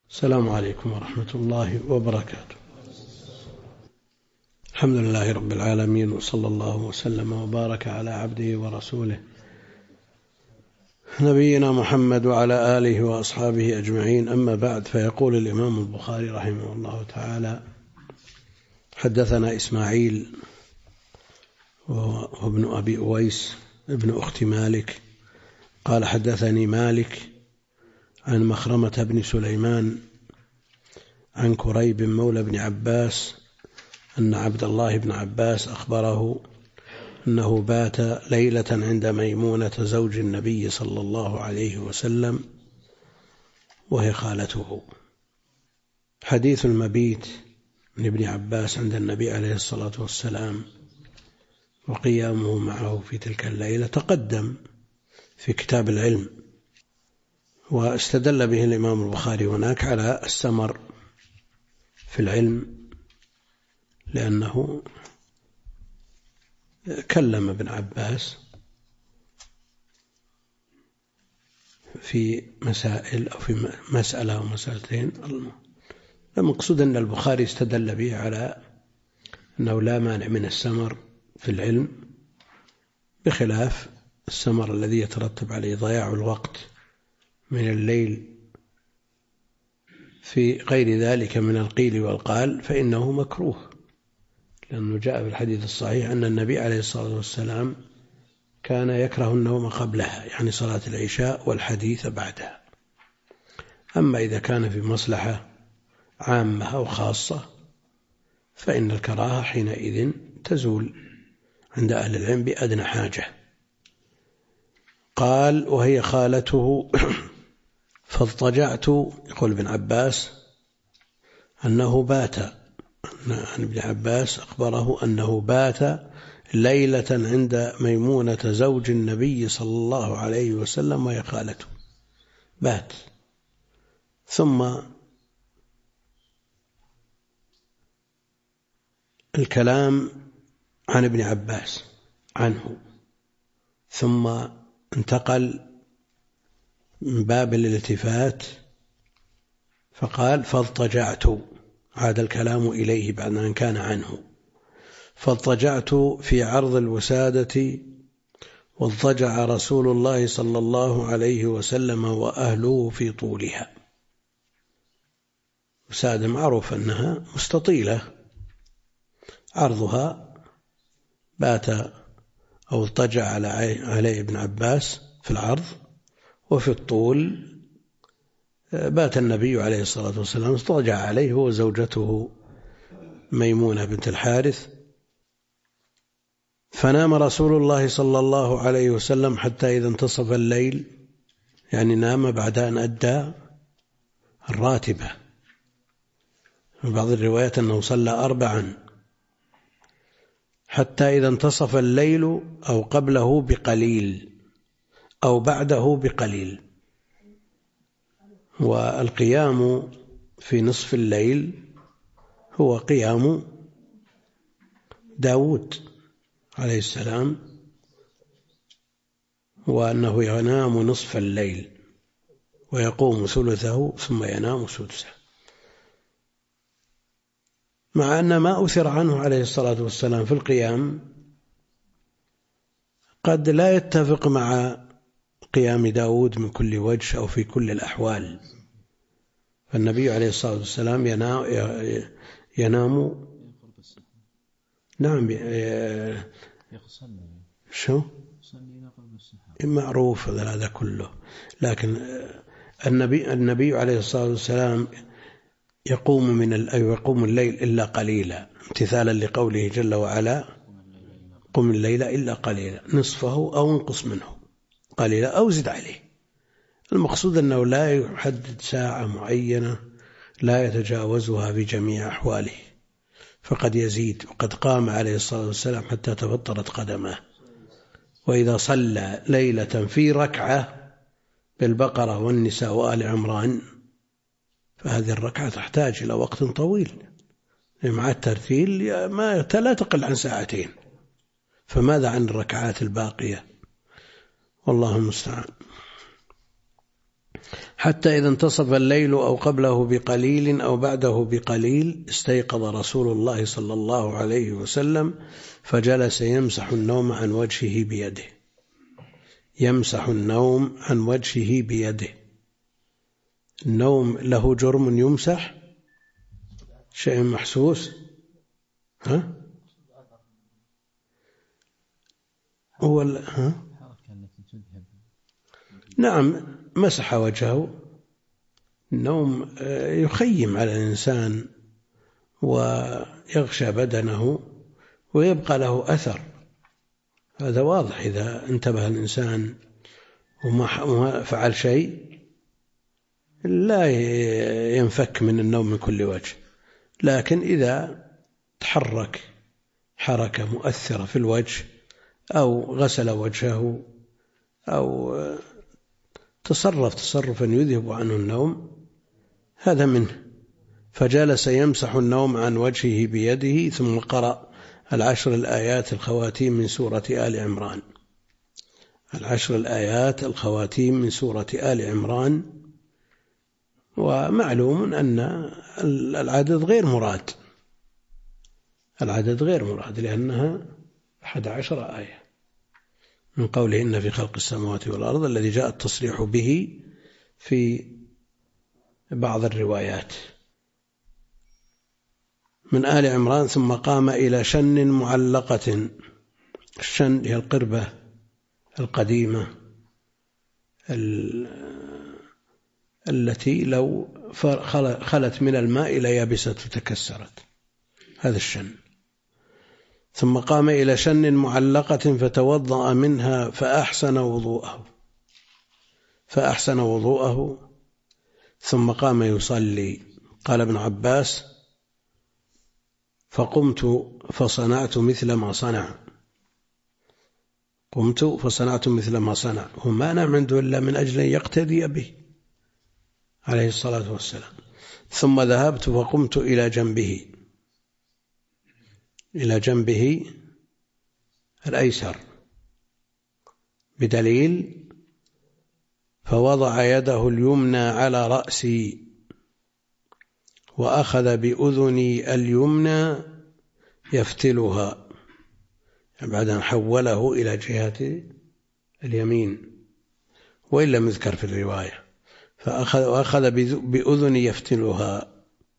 السلام عليكم ورحمة الله وبركاته. الحمد لله رب العالمين، وصلى الله وسلم وبارك على عبده ورسوله نبينا محمد وعلى آله وأصحابه أجمعين. أما بعد، فيقول الإمام البخاري رحمه الله تعالى: حدثنا إسماعيل وابن أبي أويس ابن أخت مالك قال حدثني مالك عن مخرمة بن سليمان عن كريب مولى بن عباس أن عبد الله بن عباس أخبره أنه بات ليلة عند ميمونة زوج النبي صلى الله عليه وسلم وهي خالته. حديث المبيت من ابن عباس عند النبي عليه الصلاة والسلام وقيامه معه في تلك الليلة تقدم في كتاب العلم، واستدل به الإمام البخاري هناك على السمر في العلم، لأنه كلم ابن عباس في مسائل أو في مسألة أو مسألتين. المقصود أن البخاري استدل به على أنه لا مانع من السمر في العلم، بخلاف السمر الذي يترتب عليه ضياع الوقت من الليل في غير ذلك من القيل والقال، فإنه مكروه، لأنه جاء في الحديث الصحيح أن النبي عليه الصلاة والسلام كان يكره النوم قبلها، يعني صلاة العشاء، والحديث بعدها. أما إذا كان في مصلحة عامة أو خاصة فإن الكراهة حينئذ تزول عند أهل العلم بأدنى حاجة. قال: وهي خالته فاضطجعت. يقول ابن عباس أنه بات، عن ابن عباس أخبره أنه بات ليلة عند ميمونة زوج النبي صلى الله عليه وسلم وهي خالته، بات. ثم الكلام عن ابن عباس عنه، ثم انتقل من باب الالتفات فقال: فاضطجعت، عاد الكلام إليه بعد أن كان عنه. فاضطجعت في عرض الوسادة، واضطجع رسول الله صلى الله عليه وسلم وأهله في طولها. وسادة معروف أنها مستطيلة، عرضها بات أو اضطجع عليه ابن عباس في العرض، وفي الطول بات النبي عليه الصلاة والسلام اضطجع عليه هو وزوجته ميمونة بنت الحارث. فنام رسول الله صلى الله عليه وسلم حتى إذا انتصف الليل، يعني نام بعد أن أدى الراتبة. في بعض الروايات أنه صلى 4 حتى إذا انتصف الليل، أو قبله بقليل أو بعده بقليل. والقيام في نصف الليل هو قيام داود عليه السلام، وأنه ينام نصف الليل ويقوم ثلثه ثم ينام سدسه، مع أن ما أثر عنه عليه الصلاة والسلام في القيام قد لا يتفق مع قيام داود من كل وجه أو في كل الأحوال. فالنبي عليه الصلاة والسلام ينام نعم شو معروف هذا كله، لكن النبي عليه الصلاة والسلام يقوم الليل إلا قليلا، امتثالا لقوله جل وعلا: قم الليل إلا قليلا، نصفه أو انقص منه قليلا أو زد عليه. المقصود أنه لا يحدد ساعة معينة لا يتجاوزها في جميع أحواله، فقد يزيد. وقد قام عليه الصلاة والسلام حتى تبطرت قدماه. وإذا صلى ليلة في ركعة بالبقرة والنساء وآل عمران فهذه الركعة تحتاج إلى وقت طويل، مع الترتيل لا تقل عن 2 ساعة، فماذا عن الركعات الباقية؟ والله المستعان. حتى إذا انتصف الليل أو قبله بقليل أو بعده بقليل استيقظ رسول الله صلى الله عليه وسلم فجلس يمسح النوم عن وجهه بيده. يمسح النوم عن وجهه بيده. النوم له جرم يمسح، شيء محسوس. ها؟ نعم، مسح وجهه. النوم يخيم على الإنسان ويغشى بدنه ويبقى له أثر، هذا واضح. إذا انتبه الإنسان وما فعل شيء لا ينفك من النوم من كل وجه، لكن إذا تحرك حركة مؤثرة في الوجه أو غسل وجهه أو تصرف تصرفا يذهب عنه النوم هذا منه. فجلس يمسح النوم عن وجهه بيده ثم قرأ 10 الآيات الخواتيم من سورة آل عمران. 10 الآيات الخواتيم من سورة آل عمران. ومعلوم أن العدد غير مراد، العدد غير مراد لأنها 11 آية من قوله إن في خلق السماوات والأرض الذي جاء التصريح به في بعض الروايات. من آل عمران ثم قام إلى شن معلقة. الشن هي القربة القديمة التي لو خلت من الماء ليابست وتكسرت، هذا الشن. ثم قام إلى شن معلقة فتوضأ منها فأحسن وضوءه ثم قام يصلي. قال ابن عباس فقمت فصنعت مثل ما صنع. قمت فصنعت مثل ما صنع. وما نام عنده إلا من أجل أن يقتدي به عليه الصلاة والسلام. ثم ذهبت فقمت إلى جنبه الأيسر بدليل فوضع يده اليمنى على رأسي وأخذ بأذني اليمنى يفتلها، يعني بعد أن حوله إلى جهة اليمين، وإن لم يذكر في الرواية. فأخذ بأذني يفتلها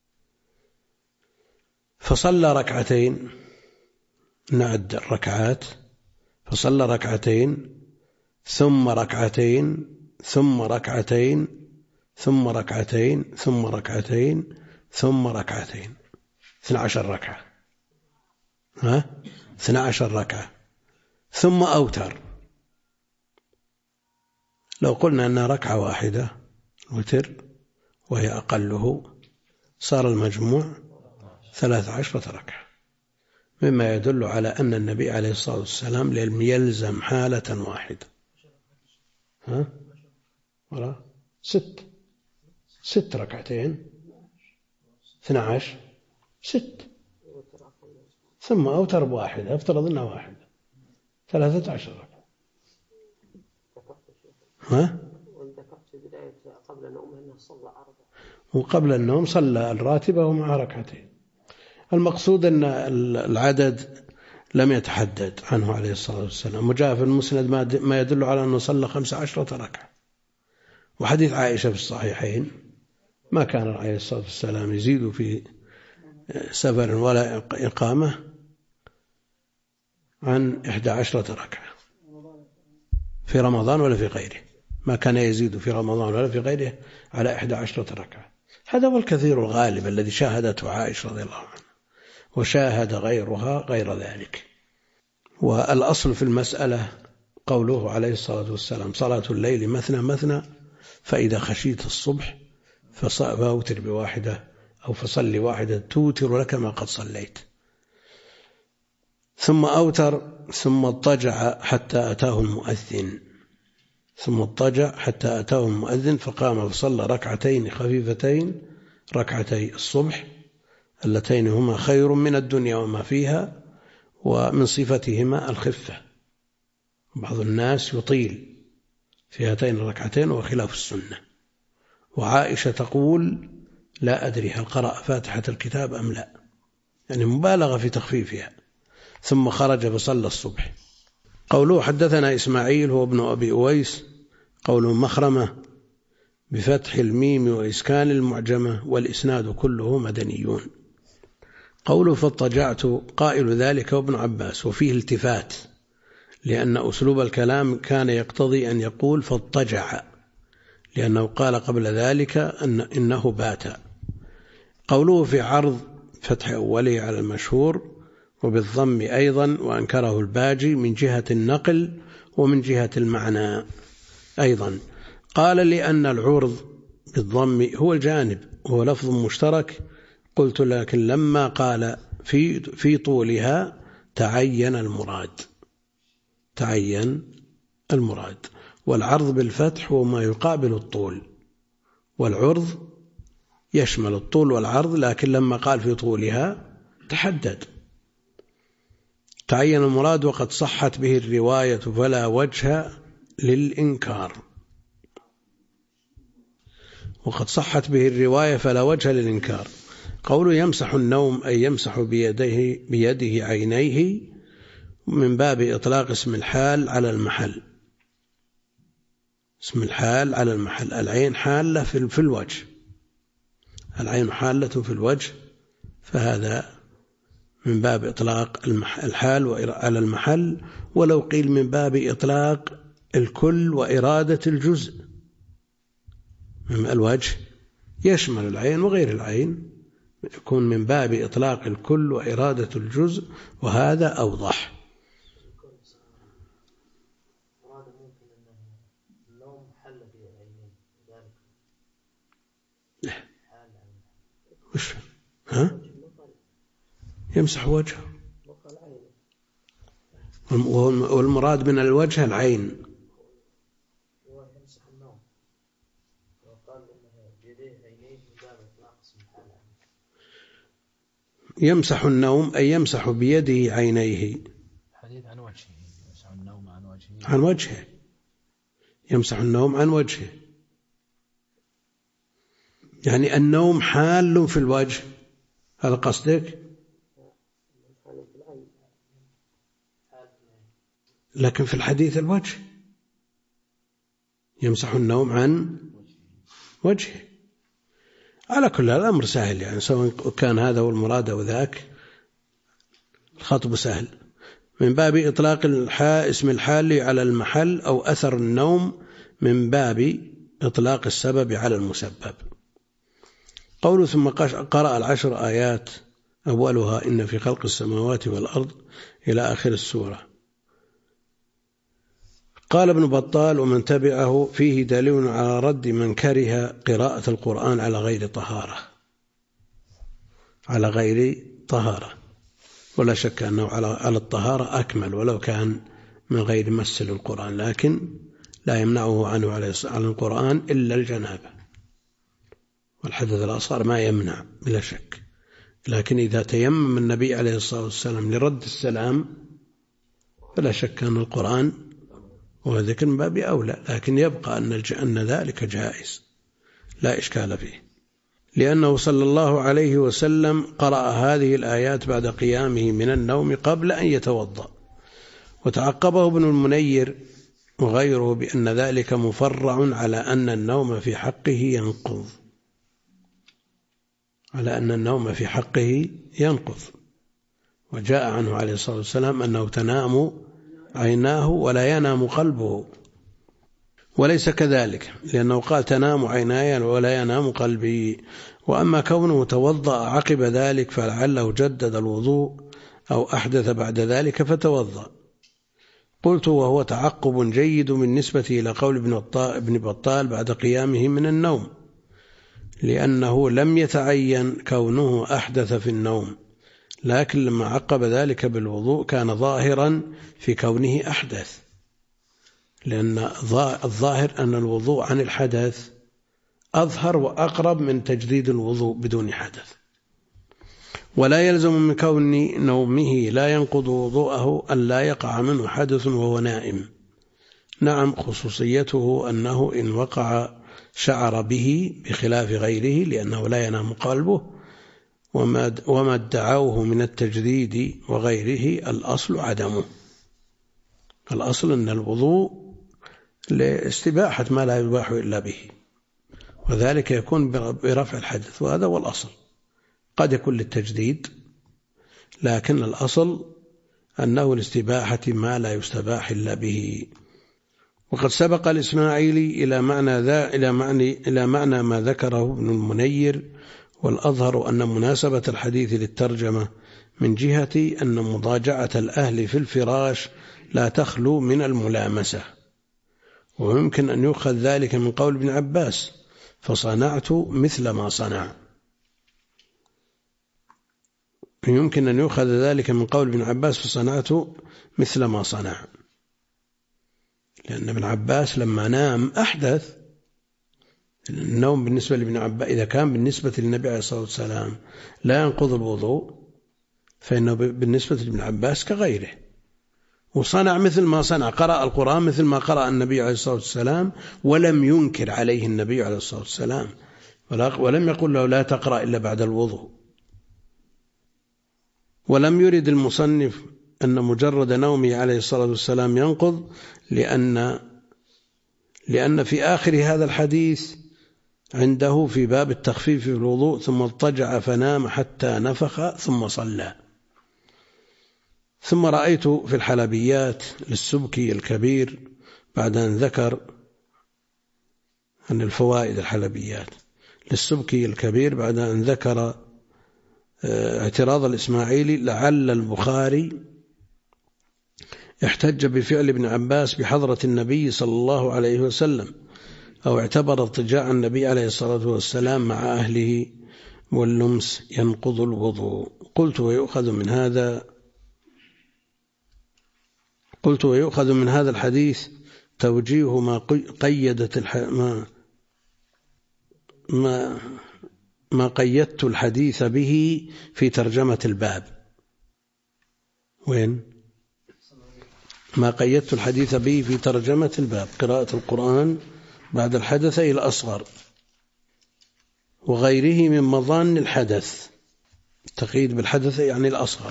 فصلى ركعتين. نعد الركعات. فصلى ركعتين ثم ركعتين ثم ركعتين ثم ركعتين ثم ركعتين ثم ركعتين 12 ركعة. 12 ركعة. ثم أوتر. لو قلنا أنها ركعة واحدة وتر وهي أقله صار المجموع 13 ركعة، مما يدل على أن النبي عليه الصلاة والسلام لم يلزم حالة واحدة. ولا 6 ركعتين 12 6 ثم أوتر بواحدة، افترض أنها واحدة 13 ركعة. وقبل النوم صلى الراتبة ومع ركعتين. المقصود أن العدد لم يتحدد عنه عليه الصلاة والسلام. وجاء في المسند ما يدل على أنه صلى 15 ركعة. وحديث عائشة في الصحيحين ما كان عليه الصلاة والسلام يزيد في سفر ولا إقامة عن 11 ركعة في رمضان ولا في غيره. ما كان يزيد في رمضان ولا في غيره على 11 ركعة. هذا هو الكثير الغالب الذي شاهدته عائشة رضي الله عنها، وشاهد غيرها غير ذلك. والأصل في المسألة قوله عليه الصلاة والسلام صلاة الليل مثنى مثنى، فإذا خشيت الصبح فأوتر بواحدة أو فصلي واحدة توتر لك ما قد صليت. ثم أوتر ثم اضطجع حتى أتاه المؤذن فقام فصلى ركعتين خفيفتين ركعتي الصبح اللتين هما خير من الدنيا وما فيها، ومن صفتهما الخفة. بعض الناس يطيل في هاتين الركعتين وخلاف السنة، وعائشة تقول لا أدري هل قرأ فاتحة الكتاب أم لا، يعني مبالغة في تخفيفها، ثم خرج فصلى الصبح. قوله حدثنا إسماعيل هو ابن أبي أويس، قوله مخرمة بفتح الميم وإسكان المعجمة، والإسناد كله مدنيون. قوله فاضطجعت، قائل ذلك وابن عباس، وفيه التفات، لأن أسلوب الكلام كان يقتضي أن يقول فاضطجع، لأنه قال قبل ذلك إنه بات. قوله في عرض فتح أوله على المشهور وبالضم أيضا، وأنكره الباجي من جهة النقل ومن جهة المعنى أيضا. قال لأن العرض بالضم هو الجانب، هو لفظ مشترك. قلت لكن لما قال في طولها تعين المراد، والعرض بالفتح هو ما يقابل الطول، والعرض يشمل الطول والعرض، لكن لما قال في طولها تحدد، تعين المراد. وقد صحت به الرواية فلا وجه للإنكار، قوله يمسح النوم أي يمسح بيده عينيه، من باب إطلاق اسم الحال على المحل. اسم الحال على المحل، العين حالة في الوجه، العين حالة في الوجه، فهذا من باب إطلاق الحال على المحل. ولو قيل من باب إطلاق الكل وإرادة الجزء، الوجه يشمل العين وغير العين، يكون من باب إطلاق الكل وإرادة الجزء، وهذا أوضح. وش يمسح وجهه، والمراد من الوجه العين. يمسح النوم أي يمسح بيده عينيه، حديث عن وجهه، يمسح النوم عن وجهه، يمسح النوم عن وجهه، يعني النوم حال في الوجه، هذا قصدك؟ لكن في الحديث الوجه، يمسح النوم عن وجهه. على كل الأمر سهل، يعني سواء كان هذا هو المراد أو ذاك، الخطب سهل. من باب إطلاق اسم الحال على المحل أو أثر النوم، من باب إطلاق السبب على المسبب. قوله ثم قرأ 10 آيات أولها إن في خلق السماوات والأرض إلى آخر السورة. قال ابن بطال ومن تبعه فيه دليل على رد من كره قراءة القرآن على غير طهارة، ولا شك أنه على الطهارة أكمل ولو كان من غير مس للقرآن، لكن لا يمنعه عنه على القرآن إلا الجنابة، والحدث الأصغر ما يمنع بلا شك. لكن إذا تيمم النبي عليه الصلاة والسلام لرد السلام فلا شك أن القرآن وذكر من باب أولى، لكن يبقى أن ذلك جائز لا إشكال فيه، لأنه صلى الله عليه وسلم قرأ هذه الآيات بعد قيامه من النوم قبل أن يتوضأ. وتعقبه ابن المنير وغيره بأن ذلك مفرع على أن النوم في حقه ينقض، وجاء عنه عليه الصلاة والسلام أنه تنام عيناه ولا ينام قلبه، وليس كذلك، لأنه قال تنام عيناي ولا ينام قلبي. وأما كونه توضأ عقب ذلك فلعله جدد الوضوء أو أحدث بعد ذلك فتوضأ. قلت وهو تعقب جيد بالنسبة إلى قول ابن بطال بعد قيامه من النوم، لأنه لم يتعين كونه أحدث في النوم، لكن لما عقب ذلك بالوضوء كان ظاهرا في كونه أحدث، لأن الظاهر أن الوضوء عن الحدث أظهر وأقرب من تجديد الوضوء بدون حدث. ولا يلزم من كون نومه لا ينقض وضوءه أن لا يقع منه حدث وهو نائم. نعم، خصوصيته أنه إن وقع شعر به بخلاف غيره لأنه لا ينام قلبه. وما ادعوه من التجديد وغيره الأصل عدمه. الأصل أن الوضوء لاستباحة ما لا يباح إلا به، وذلك يكون برفع الحدث، وهذا هو الأصل. قد يكون للتجديد، لكن الأصل أنه لاستباحة ما لا يستباح إلا به. وقد سبق الإسماعيلي إلى معنى ما ذكره ابن المنير، والأظهر أن مناسبة الحديث للترجمة من جهة أن مضاجعة الأهل في الفراش لا تخلو من الملامسة. ويمكن أن يؤخذ ذلك من قول ابن عباس: فصنعت مثل ما صنع. يمكن أن يؤخذ ذلك من قول ابن عباس: فصنعت مثل ما صنع، لأن ابن عباس لما نام أحدث. النوم بالنسبة لابن عباس إذا كان بالنسبة للنبي عليه الصلاة والسلام لا ينقض الوضوء، فإنه بالنسبة لابن عباس كغيره. وصنع مثل ما صنع، قرأ القرآن مثل ما قرأ النبي عليه الصلاة والسلام، ولم ينكر عليه النبي عليه الصلاة والسلام، ولم يقل له لا تقرأ إلا بعد الوضوء. ولم يرد المصنف أن مجرد نومه عليه الصلاة والسلام ينقض، لأن في آخر هذا الحديث عنده في باب التخفيف في الوضوء: ثم اضطجع فنام حتى نفخ ثم صلى. ثم رأيت في الحلبيات للسبكي الكبير بعد أن ذكر أن الفوائد الحلبيات للسبكي الكبير بعد أن ذكر اعتراض الإسماعيلي: لعل البخاري احتج بفعل ابن عباس بحضرة النبي صلى الله عليه وسلم، أو اعتبر اضطجاع النبي عليه الصلاة والسلام مع أهله واللمس ينقض الوضوء. قلت ويؤخذ من هذا الحديث توجيه ما قيدت الحديث به في ترجمة الباب. وين؟ ما قيدت الحديث به في ترجمة الباب: قراءة القرآن بعد الحدث الأصغر وغيره من مظان الحدث. التقييد بالحدث يعني الأصغر.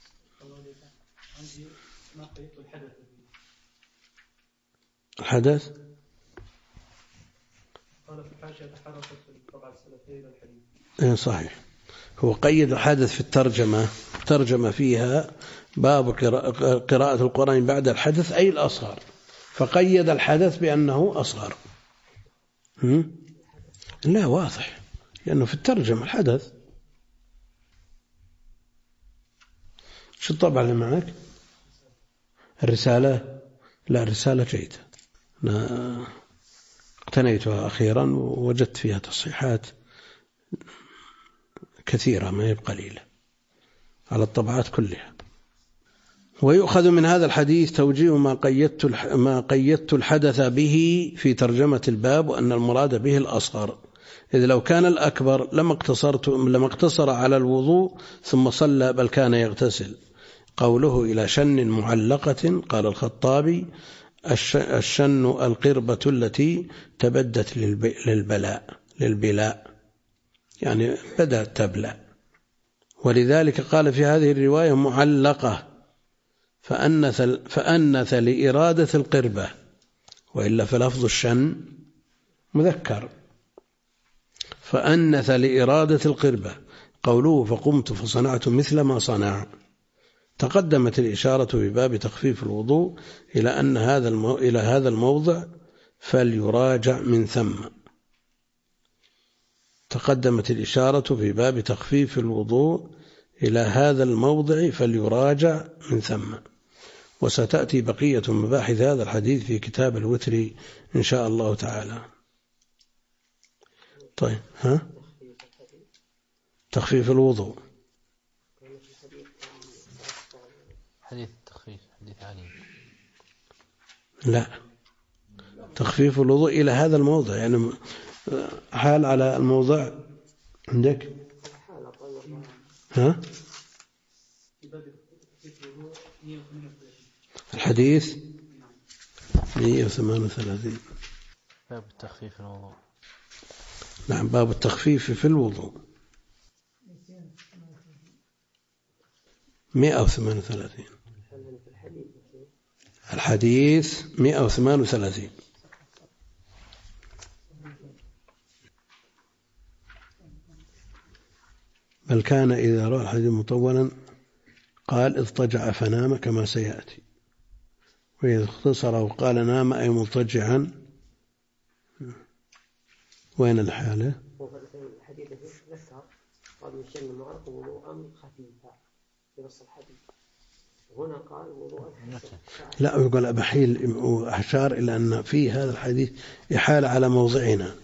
الحدث قال في الحاشية تحركت في الطبعة السلفية الحديث. صحيح، هو قيد الحدث في الترجمة، ترجمة فيها باب قراءة القرآن بعد الحدث أي الأصغر، فقيد الحدث بأنه أصغر. لا، واضح، لأنه في الترجمة الحدث. شو الطبعة اللي معك؟ الرسالة؟ لا، الرسالة جيدة، أنا اقتنيتها أخيرا ووجدت فيها تصحيحات كثيرة ما هي بقليلة على الطبعات كلها. ويؤخذ من هذا الحديث توجيه ما قيدت الحدث به في ترجمة الباب، وأن المراد به الأصغر، إذ لو كان الأكبر لما اقتصر على الوضوء ثم صلى، بل كان يغتسل. قوله إلى شن معلقة، قال الخطابي: الشن القربة التي تبدت للبلاء، يعني بدأت تبلى. ولذلك قال في هذه الرواية معلقة، فأنث لإرادة القربة، وإلا فلفظ الشن مذكر، فأنث لإرادة القربة. قوله فقمت فصنعت مثل ما صنع. تقدمت الإشارة في باب تخفيف الوضوء إلى هذا الموضع فليراجع من ثم. تقدمت الإشارة في باب تخفيف الوضوء إلى هذا الموضع فليراجع من ثم. وستأتي بقية مباحث هذا الحديث في كتاب الوتر إن شاء الله تعالى. طيب، تخفيف الوضوء، حديث التخفيف، حديث علي. لا، تخفيف الوضوء إلى هذا الموضع، يعني حال على الموضع عندك. الحديث 138 باب التخفيف الوضوء. نعم، باب التخفيف في الوضوء 138. الحديث 138. بل كان إذا رأى الحديث مطولا قال اضطجع فنام كما سيأتي، وإذا اختصر وقال نام أي مضطجعا. وين الحالة؟ الحديث ذكر قال يشن المعرق وضوءا خفيفا في نص الحديث، هنا قال وضوءا خفيفا. لا، يقول أبحيل وأشار إلى أن في هذا الحديث إحالة على موضعنا.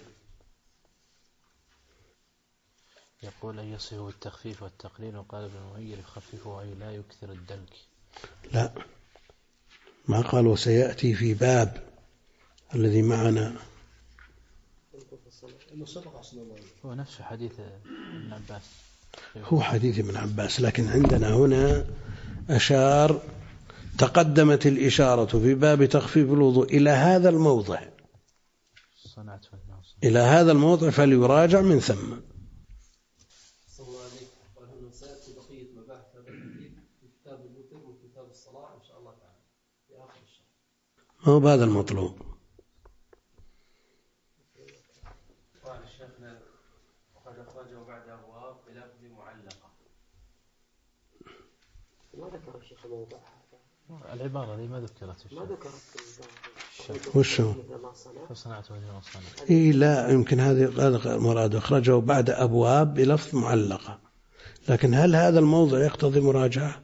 يقول أن يصفه التخفيف والتقليل، وقال ابن المهير يخففه أي لا يكثر الدلك. لا، ما قال وسيأتي في باب الذي معنا. هو نفس حديث ابن عباس، هو حديث ابن عباس، لكن عندنا هنا أشار، تقدمت الإشارة في باب تخفيف الوضوء إلى هذا الموضع، إلى هذا الموضع فليراجع من ثم. ما هو بهذا المطلوب. قال الشيخنا وقد أخرجه بعد أبواب بلفظ معلقة. ما ذكر الشيخ موضع العبارة دي ما ذكرت. ما ذكرت وشو فصنعت وجه وصنع. إيه لا، يمكن هذا مراد أخرجه بعد أبواب بلفظ معلقة، لكن هل هذا الموضع يقتضي مراجعة؟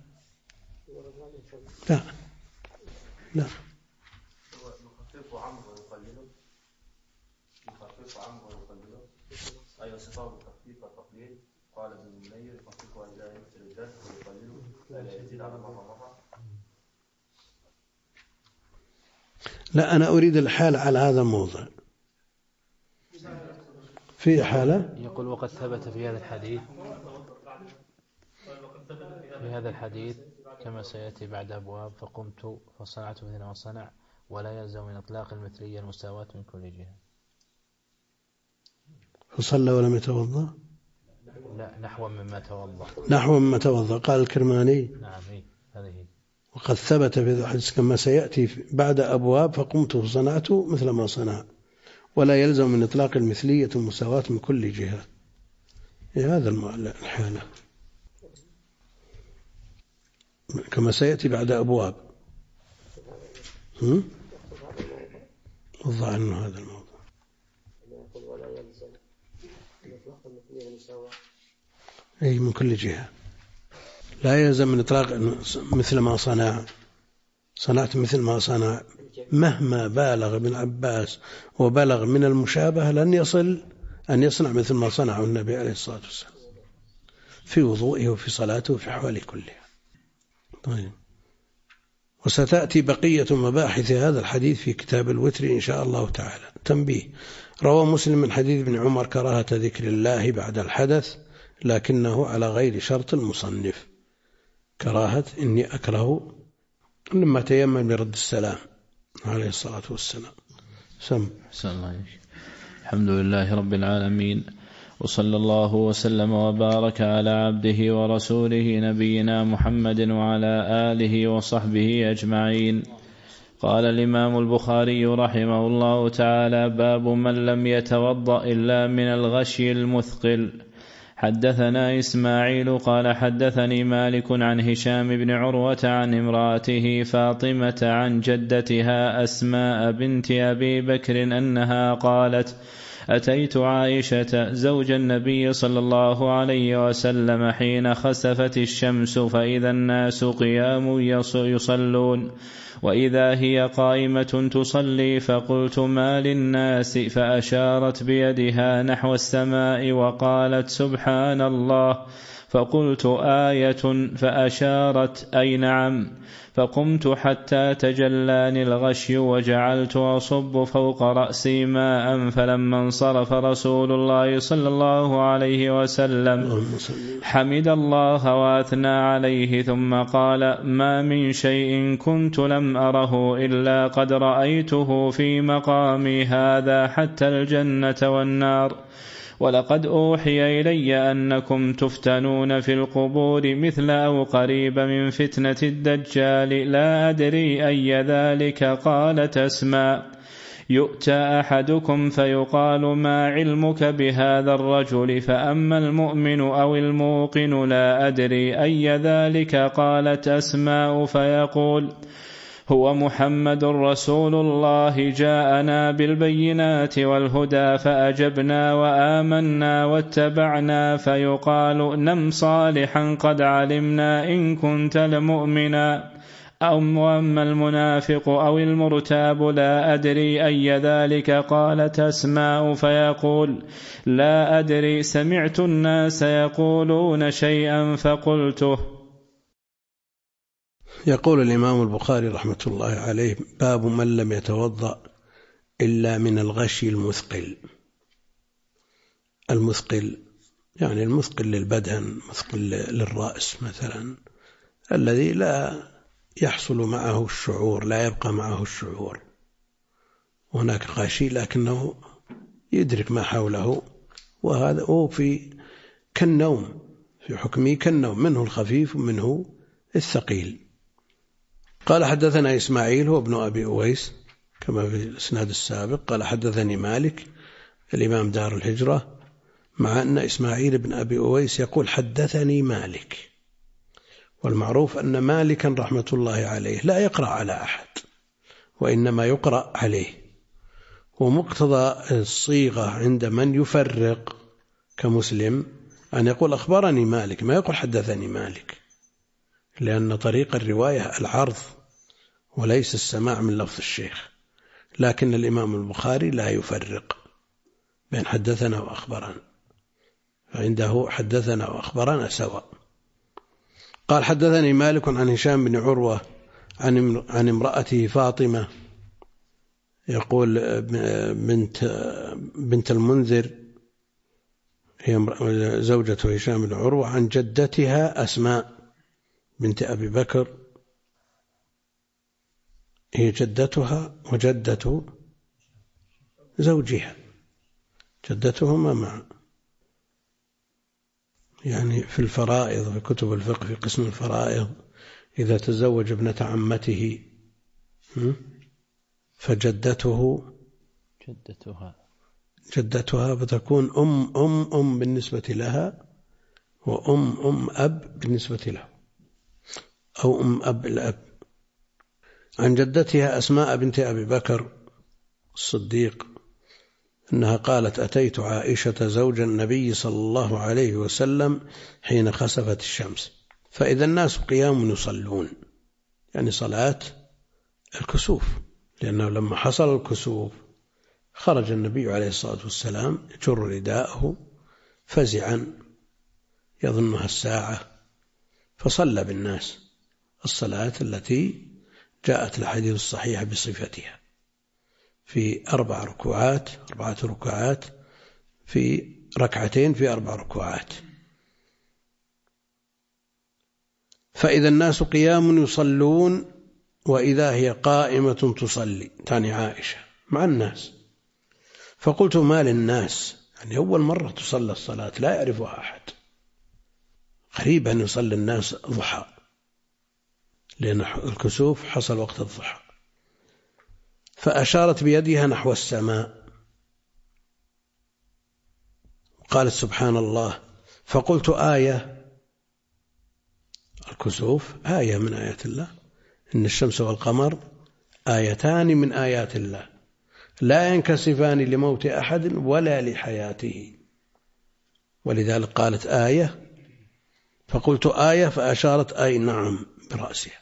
لا لا. يخفف عنه ويقلله، يخفف عنه ويقلله أي صفات التخفيف والتقليل. قال ابن المنير يخففه إلى يكثر الجد ويقلله لا يزيد على مرة. لا، أنا أريد الحال على هذا الموضع. في حالة يقول وقد ثبت في هذا الحديث كما سيأتي بعد أبواب، فقمت فصنعت مثل ما صنع، ولا يلزم من إطلاق المثلية المساواة من كل جهة. فصلى ولم يتوضأ؟ لا، نحو مما توضأ قال الكرماني. نعم، هذه. وقد ثبت في الحديث كما سيأتي بعد أبواب، فقمت فصنعت مثل ما صنع، ولا يلزم من إطلاق المثلية المساواة من كل جهة. هذا الحالة كما سيأتي بعد أبواب. وضع عنه هذا الموضوع. أي من كل جهة، لا يلزم من إطلاق مثل ما صنعت مثل ما صنع. مهما بالغ ابن عباس وبلغ من المشابهة لن يصل أن يصنع مثل ما صنعه النبي عليه الصلاة والسلام في وضوئه وفي صلاته وفي حواله كلها. طيب، وستأتي بقية مباحث هذا الحديث في كتاب الوتر إن شاء الله تعالى. تنبيه: روى مسلم من حديث ابن عمر كراهة ذكر الله بعد الحدث، لكنه على غير شرط المصنف. كراهة إني أكره لما تيمم برد السلام عليه الصلاة والسلام. الحمد لله رب العالمين، وصلى الله وسلم وبارك على عبده ورسوله نبينا محمد وعلى آله وصحبه أجمعين. قال الإمام البخاري رحمه الله تعالى: باب من لم يتوضأ إلا من الغشي المثقل. حدثنا إسماعيل قال حدثني مالك عن هشام بن عروة عن امرأته فاطمة عن جدتها أسماء بنت أبي بكر أنها قالت: أتيت عائشة زوج النبي صلى الله عليه وسلم حين خسفت الشمس، فإذا الناس قيام يصلون وإذا هي قائمة تصلي، فقلت: ما للناس؟ فأشارت بيدها نحو السماء وقالت: سبحان الله. فقلت: آية؟ فأشارت: أي نعم. فقمت حتى تجلاني الغشي وجعلت أصب فوق رأسي ماء، فلما انصرف رسول الله صلى الله عليه وسلم حمد الله وأثنى عليه، ثم قال: ما من شيء كنت لم أره إلا قد رأيته في مقامي هذا حتى الجنة والنار. ولقد أوحي إلي أنكم تفتنون في القبور مثل أو قريب من فتنة الدجال، لا أدري أي ذلك. قالت أسماء: يؤتى أحدكم فيقال ما علمك بهذا الرجل، فأما المؤمن أو الموقن لا أدري أي ذلك. قالت أسماء: فيقول: هو محمد رسول الله جاءنا بالبينات والهدى فأجبنا وآمنا واتبعنا. فيقال: نم صالحا قد علمنا إن كنت لمؤمنا. وأما المنافق أو المرتاب لا أدري أي ذلك. قالت أسماء: فيقول: لا أدري، سمعت الناس يقولون شيئا فقلته. يقول الإمام البخاري رحمة الله عليه: باب من لم يتوضأ إلا من الغشي المثقل. المثقل يعني المثقل للبدن، مثقل للرأس مثلا، الذي لا يحصل معه الشعور، لا يبقى معه الشعور. وهناك غشي لكنه يدرك ما حوله، وهذا هو كالنوم، في حكمه كالنوم، منه الخفيف ومنه الثقيل. قال: حدثنا إسماعيل هو ابن أبي أويس كما في الإسناد السابق. قال: حدثني مالك الإمام دار الهجرة، مع أن إسماعيل بن أبي أويس يقول: حدثني مالك. والمعروف أن مالكا رحمة الله عليه لا يقرأ على أحد، وإنما يقرأ عليه. ومقتضى الصيغة عند من يفرق كمسلم أن يقول: أخبرني مالك، ما يقول حدثني مالك، لأن طريق الرواية العرض وليس السماع من لفظ الشيخ. لكن الإمام البخاري لا يفرق بين حدثنا وأخبرنا، فعنده حدثنا وأخبرنا سواء. قال: حدثني مالك عن هشام بن عروة عن امرأته فاطمة، يقول بنت المنذر، هي زوجة هشام بن عروة، عن جدتها أسماء بنت أبي بكر، هي جدتها وجدة زوجها، جدتهما معا، يعني في الفرائض، في كتب الفقه في قسم الفرائض، إذا تزوج ابنة عمته فجدته جدتها فتكون أم بالنسبة لها، وأم أب بالنسبة له، أو أم أب الأب. عن جدتها أسماء بنت أبي بكر الصديق أنها قالت: أتيت عائشة زوج النبي صلى الله عليه وسلم حين خسفت الشمس، فإذا الناس قيام يصلون، يعني صلاة الكسوف، لأنه لما حصل الكسوف خرج النبي عليه الصلاة والسلام يجر رداءه فزعا يظنها الساعة، فصلى بالناس الصلاة التي جاءت الحديث الصحيح بصفتها في 4 ركعات في ركعتين في 4 ركوعات. فإذا الناس قيام يصلون وإذا هي قائمة تصلي، تعني عائشة مع الناس. فقلت: ما للناس؟ يعني أول مرة تصلى الصلاة لا يعرفها أحد، غريب أن يصلي الناس ضحى، لأن الكسوف حصل وقت الضحى. فأشارت بيدها نحو السماء، قالت: سبحان الله. فقلت: آية الكسوف آية من آيات الله، إن الشمس والقمر آيتان من آيات الله لا ينكسفان لموت أحد ولا لحياته، ولذلك قالت آية. فقلت: آية، فأشارت أي نعم برأسها.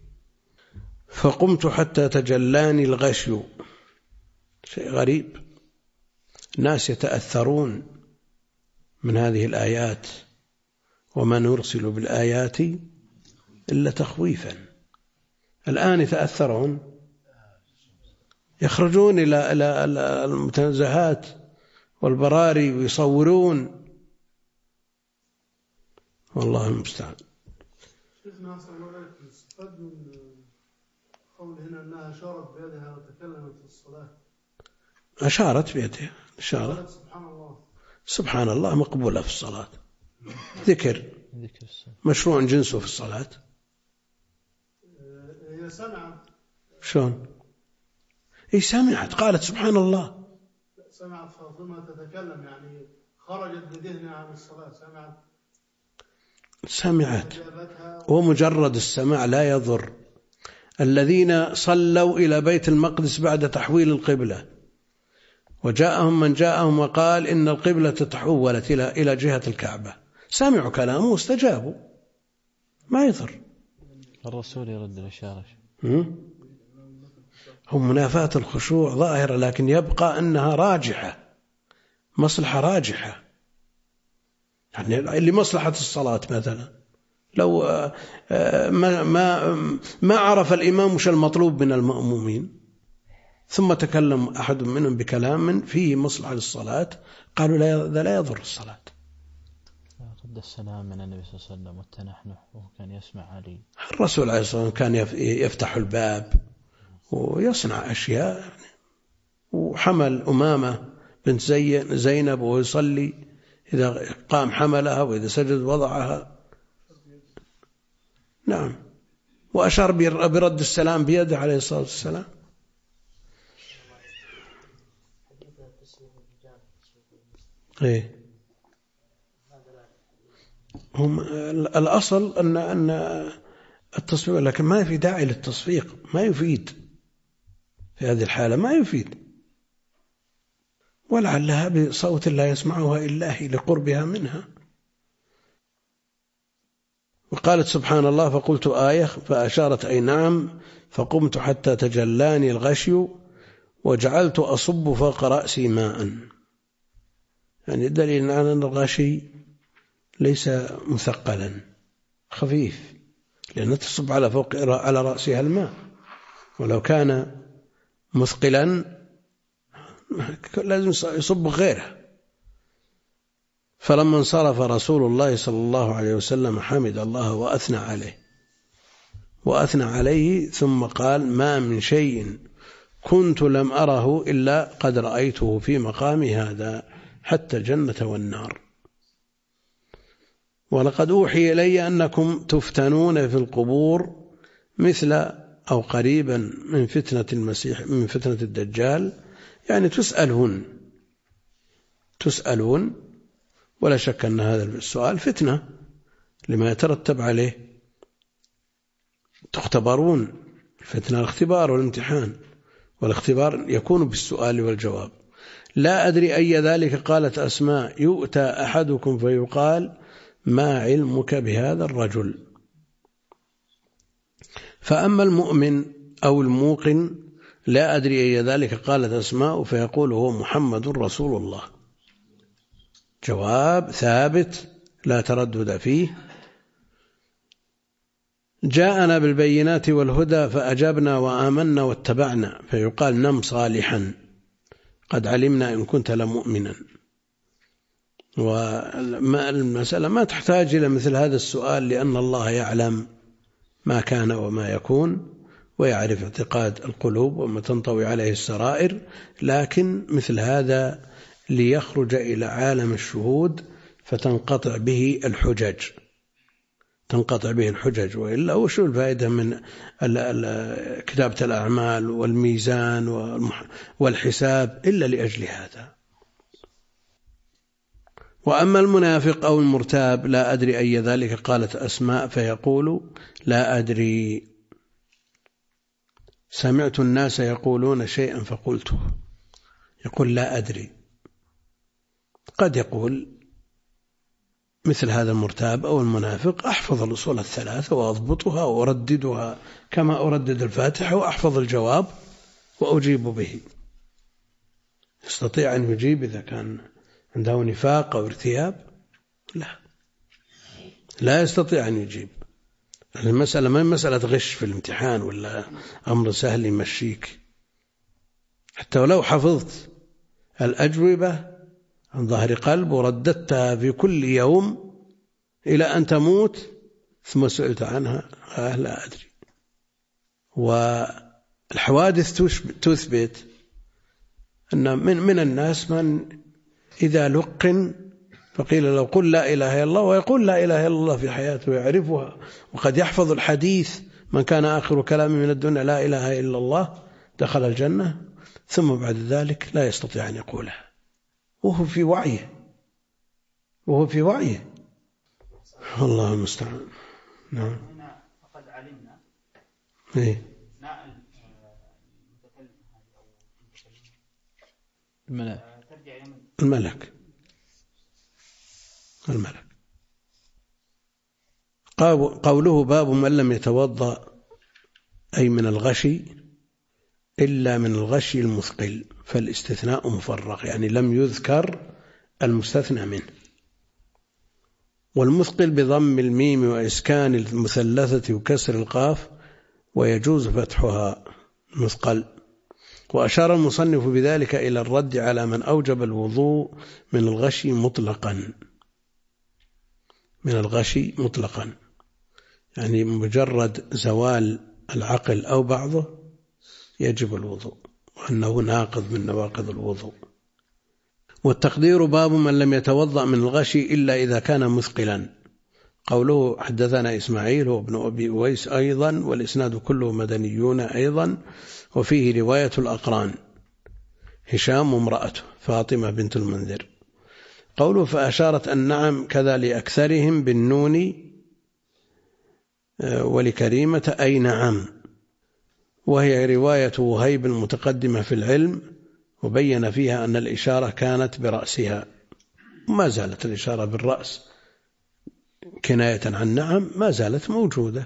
فقمت حتى تجلاني الغشي. شيء غريب، الناس يتأثرون من هذه الآيات، وما نرسل بالآيات إلا تخويفا. الآن يتأثرون، يخرجون إلى المتنزهات والبراري ويصورون، والله المستعان. شيخنا أحسن الله عليكم، استفاد من قول هنا أنها أشارت بيدها وتكلمت في الصلاة. أشارت بيدها، أشارت. سبحان الله. سبحان الله مقبولة في الصلاة، ذكر مشروع جنسه في الصلاة. هي سمعت. شلون؟ سمعت قالت سبحان الله. سمعت فاطمة تتكلم، يعني خرجت بذهنها عن الصلاة. سمعت. ومجرد السماع لا يضر. الذين صلوا إلى بيت المقدس بعد تحويل القبلة وجاءهم من جاءهم وقال إن القبلة تحولت إلى جهة الكعبة، سمعوا كلامه واستجابوا، ما يضر. الرسول يرد الإشارة. هم منافاة الخشوع ظاهرة، لكن يبقى أنها راجحة، مصلحة راجحة. يعني لمصلحة الصلاة مثلا، لو ما عرف الإمام وش المطلوب من المأمومين ثم تكلم أحد منهم بكلام فيه مصلحة للصلاة، قالوا هذا لا يضر الصلاة. رد السلام من النبي صلى الله عليه وسلم والتنحنح، وكان يسمع علي. الرسول عليه الصلاة والسلام كان يفتح الباب ويصنع أشياء، وحمل أمامة بنت زينب وهو يصلي، إذا قام حملها وإذا سجد وضعها. نعم. وأشار برد السلام بيده عليه الصلاة والسلام. هم الأصل أن التصفيق، لكن ما في داعي للتصفيق، ما يفيد في هذه الحالة، ما يفيد، ولعلها بصوت لا يسمعها إلا هي لقربها منها. وقالت سبحان الله فقلت آية، فأشارت أي نعم، فقمت حتى تجلاني الغشي وجعلت أصب فوق رأسي ماء. يعني دليل على أن الغشي ليس مثقلا، خفيف، لأنه تصب على رأسها الماء، ولو كان مثقلا لازم يصب غيره. فلما انصرف رسول الله صلى الله عليه وسلم حمد الله وأثنى عليه ثم قال ما من شيء كنت لم أره إلا قد رأيته في مقامي هذا حتى الجنة والنار. ولقد أوحي إلي أنكم تفتنون في القبور مثل أو قريبا من فتنة المسيح، من فتنة الدجال، يعني تسألون، ولا شك أن هذا السؤال فتنة لما يترتب عليه، تختبرون. الفتنة الاختبار والامتحان، والاختبار يكون بالسؤال والجواب. لا أدري أي ذلك قالت أسماء يؤتى أحدكم فيقال ما علمك بهذا الرجل. فأما المؤمن أو الموقن لا أدري أي ذلك قالت أسماء فيقول هو محمد رسول الله. جواب ثابت لا تردد فيه. جاءنا بالبينات والهدى فأجبنا وآمنا واتبعنا، فيقال نم صالحا قد علمنا إن كنت لمؤمنا. والمسألة ما تحتاج إلى مثل هذا السؤال، لأن الله يعلم ما كان وما يكون، ويعرف اعتقاد القلوب وما تنطوي عليه السرائر. لكن مثل هذا ليخرج إلى عالم الشهود فتنقطع به الحجج، وإلا وشو الفائدة من كتابة الأعمال والميزان والحساب إلا لأجل هذا. وأما المنافق أو المرتاب لا أدري أي ذلك قالت أسماء فيقول لا أدري، سمعت الناس يقولون شيئا فقلته. يقول لا أدري. قد يقول مثل هذا المرتاب أو المنافق أحفظ الأصول الثلاثة وأضبطها وأرددها كما أردد الفاتحة، وأحفظ الجواب وأجيب به. يستطيع أن يجيب إذا كان عنده نفاق أو ارتياب؟ لا يستطيع أن يجيب. المسألة ما مسألة غش في الامتحان ولا أمر سهل يمشيك. حتى ولو حفظت الأجوبة عن ظهر قلب ورددتها في كل يوم إلى أن تموت ثم سئلت عنها لا أدري. والحوادث تثبت أن من الناس من إذا لقن فقيل لو قل لا إله إلا الله، ويقول لا إله إلا الله في حياته ويعرفها، وقد يحفظ الحديث من كان آخر كلامه من الدنيا لا إله إلا الله دخل الجنة، ثم بعد ذلك لا يستطيع أن يقولها وهو في وعيه الله المستعان. نعم. فقد علمنا الملك قوله باب من لم يتوضأ أي من الغشي إلا من الغشي المثقل، فالاستثناء مفرغ، يعني لم يذكر المستثنى منه. والمثقل بضم الميم وإسكان المثلثة وكسر القاف، ويجوز فتحها مثقل. وأشار المصنف بذلك إلى الرد على من أوجب الوضوء من الغشي مطلقا، يعني مجرد زوال العقل أو بعضه يجب الوضوء، وأنه ناقض من نواقض الوضوء. والتقدير باب من لم يتوضأ من الغشي إلا إذا كان مثقلا. قوله حدثنا إسماعيل هو ابن أبي أويس أيضا، والإسناد كله مدنيون أيضا، وفيه رواية الأقران هشام وامرأته فاطمة بنت المنذر. قوله فأشارت النعم كذا لأكثرهم بالنون ولكريمة أي نعم، وهي رواية وهيب المتقدمة في العلم، وبين فيها أن الإشارة كانت برأسها، ما زالت الإشارة بالرأس كناية عن نعم ما زالت موجودة.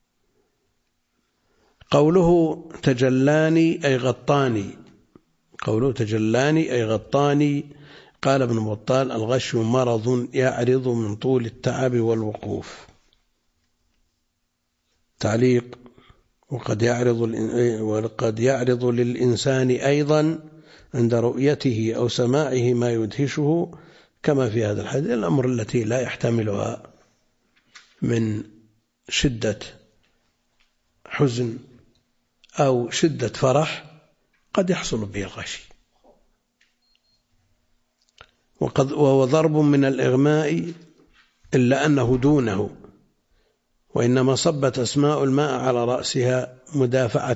قوله تجلاني أي غطاني، قال ابن بطال الغش مرض يعرض من طول التعب والوقوف. تعليق: وقد يعرض للإنسان أيضا عند رؤيته أو سماعه ما يدهشه، كما في هذا الحديث. الأمر التي لا يحتملها من شدة حزن أو شدة فرح قد يحصل به الغشي. وهو ضرب من الإغماء إلا أنه دونه، وإنما صبت أسماء الماء على رأسها مدافعة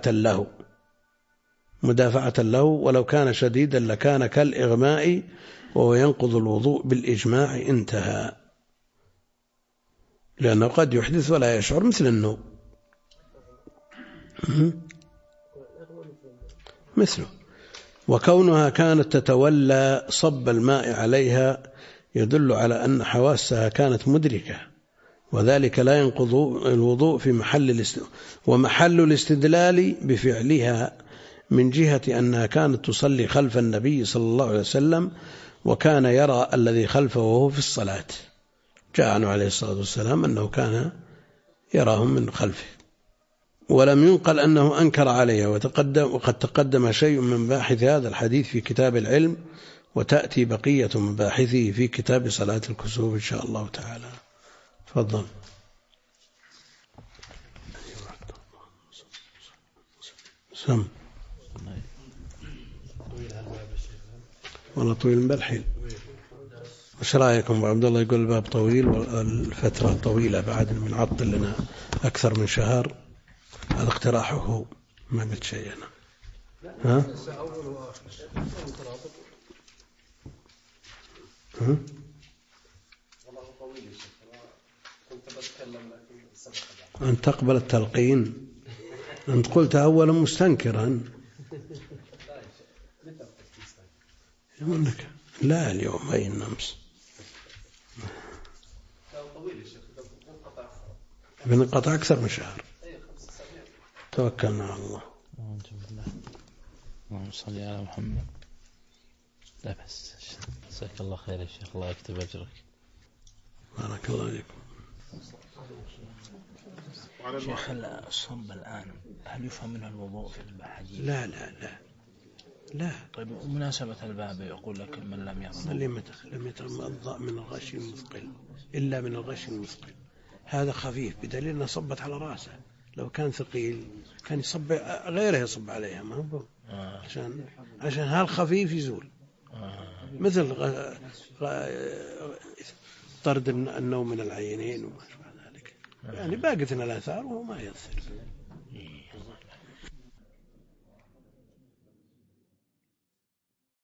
له، ولو كان شديدا لكان كالإغماء، وهو ينقض الوضوء بالإجماع. انتهى. لأنه قد يحدث ولا يشعر مثل النوم مثله. وكونها كانت تتولى صب الماء عليها يدل على أن حواسها كانت مدركة، وذلك لا ينقض الوضوء في ومحل الاستدلال بفعلها من جهة أنها كانت تصلي خلف النبي صلى الله عليه وسلم، وكان يرى الذي خلفه وهو في الصلاة. جاء عنه عليه الصلاة والسلام أنه كان يراهم من خلفه، ولم ينقل أنه أنكر عليها. وقد تقدم شيء من مباحث هذا الحديث في كتاب العلم، وتأتي بقية مباحثه في كتاب صلاة الكسوف إن شاء الله تعالى. تفضل. سم والله طويل بالحيل. وش رأيكم عبد الله؟ يقول الباب طويل والفترة طويلة بعد من عطل لنا أكثر من شهر. هذا اقتراحه، ما قلت شيء أنا. ها؟ أن تقبل التلقين. أنت قلت أولا مستنكرا. لا اليوم أي النمس بنقطع أكثر من شهر. توكلنا على الله. اللهم صل على محمد. لا بس جزاك الله خير يا شيخ، الله يكتب أجرك. بارك الله فيكم. شيخ الصب الآن هل يفهم منه الوضوء في الحديث؟ لا. طيب ومناسبة الباب يقول لك من لم يتوضأ من الغشي المثقل إلا من الغشي المثقل. هذا خفيف بدليل أنه صبت على رأسه. لو كان ثقيل كان يصب غيره يصب عليها، ما هو عشان هالخفيف يزول. مثل طرد النوم من العينين وما شابه ذلك، يعني باقت الآثار وهو ما يأثر.